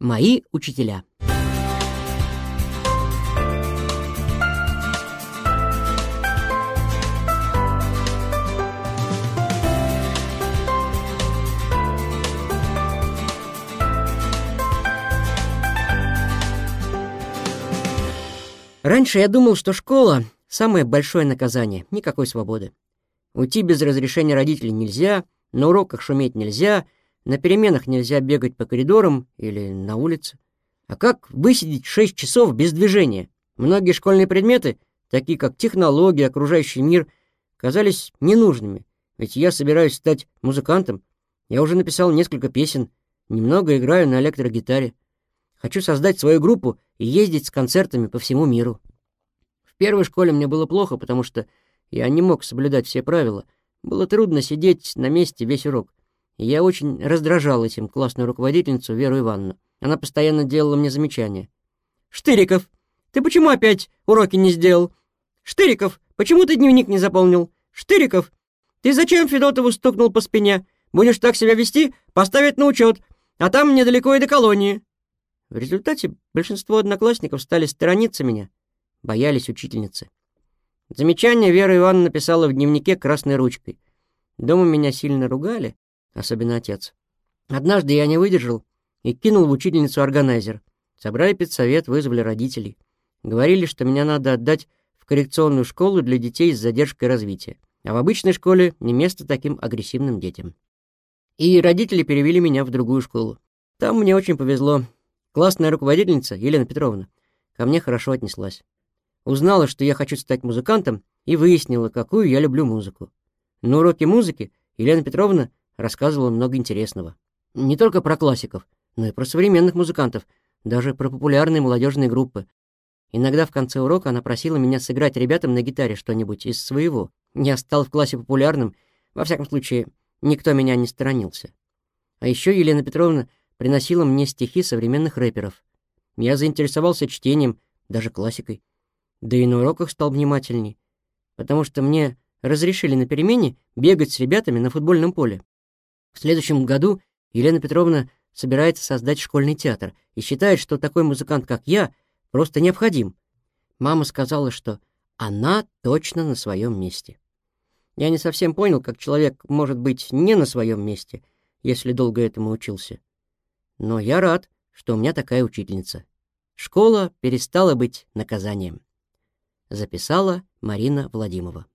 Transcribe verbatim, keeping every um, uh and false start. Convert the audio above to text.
Мои учителя. Раньше я думал, что школа — самое большое наказание, никакой свободы. Уйти без разрешения родителей нельзя, на уроках шуметь нельзя, на переменах нельзя бегать по коридорам или на улице. А как высидеть шесть часов без движения? Многие школьные предметы, такие как технология, окружающий мир, казались ненужными, ведь я собираюсь стать музыкантом. Я уже написал несколько песен, немного играю на электрогитаре. Хочу создать свою группу и ездить с концертами по всему миру. В первой школе мне было плохо, потому что я не мог соблюдать все правила. Было трудно сидеть на месте весь урок. И я очень раздражал этим классную руководительницу Веру Ивановну. Она постоянно делала мне замечания. «Штыриков, ты почему опять уроки не сделал? Штыриков, почему ты дневник не заполнил? Штыриков, ты зачем Федотову стукнул по спине? Будешь так себя вести, поставят на учет, а там недалеко и до колонии». В результате большинство одноклассников стали сторониться меня, боялись учительницы. Замечание Вера Ивановна написала в дневнике красной ручкой. Дома меня сильно ругали, особенно отец. Однажды я не выдержал и кинул в учительницу органайзер. Собрали педсовет, вызвали родителей. Говорили, что меня надо отдать в коррекционную школу для детей с задержкой развития, а в обычной школе не место таким агрессивным детям. И родители перевели меня в другую школу. Там мне очень повезло. Классная руководительница Елена Петровна ко мне хорошо отнеслась. Узнала, что я хочу стать музыкантом, и выяснила, какую я люблю музыку. На уроке музыки Елена Петровна рассказывала много интересного. Не только про классиков, но и про современных музыкантов, даже про популярные молодежные группы. Иногда в конце урока она просила меня сыграть ребятам на гитаре что-нибудь из своего. Я стал в классе популярным, во всяком случае, никто меня не сторонился. А еще Елена Петровна приносила мне стихи современных рэперов. Я заинтересовался чтением, даже классикой. Да и на уроках стал внимательней, потому что мне разрешили на перемене бегать с ребятами на футбольном поле. В следующем году Елена Петровна собирается создать школьный театр и считает, что такой музыкант, как я, просто необходим. Мама сказала, что она точно на своем месте. Я не совсем понял, как человек может быть не на своем месте, если долго этому учился. Но я рад, что у меня такая учительница. Школа перестала быть наказанием. Записала Марина Владимирова.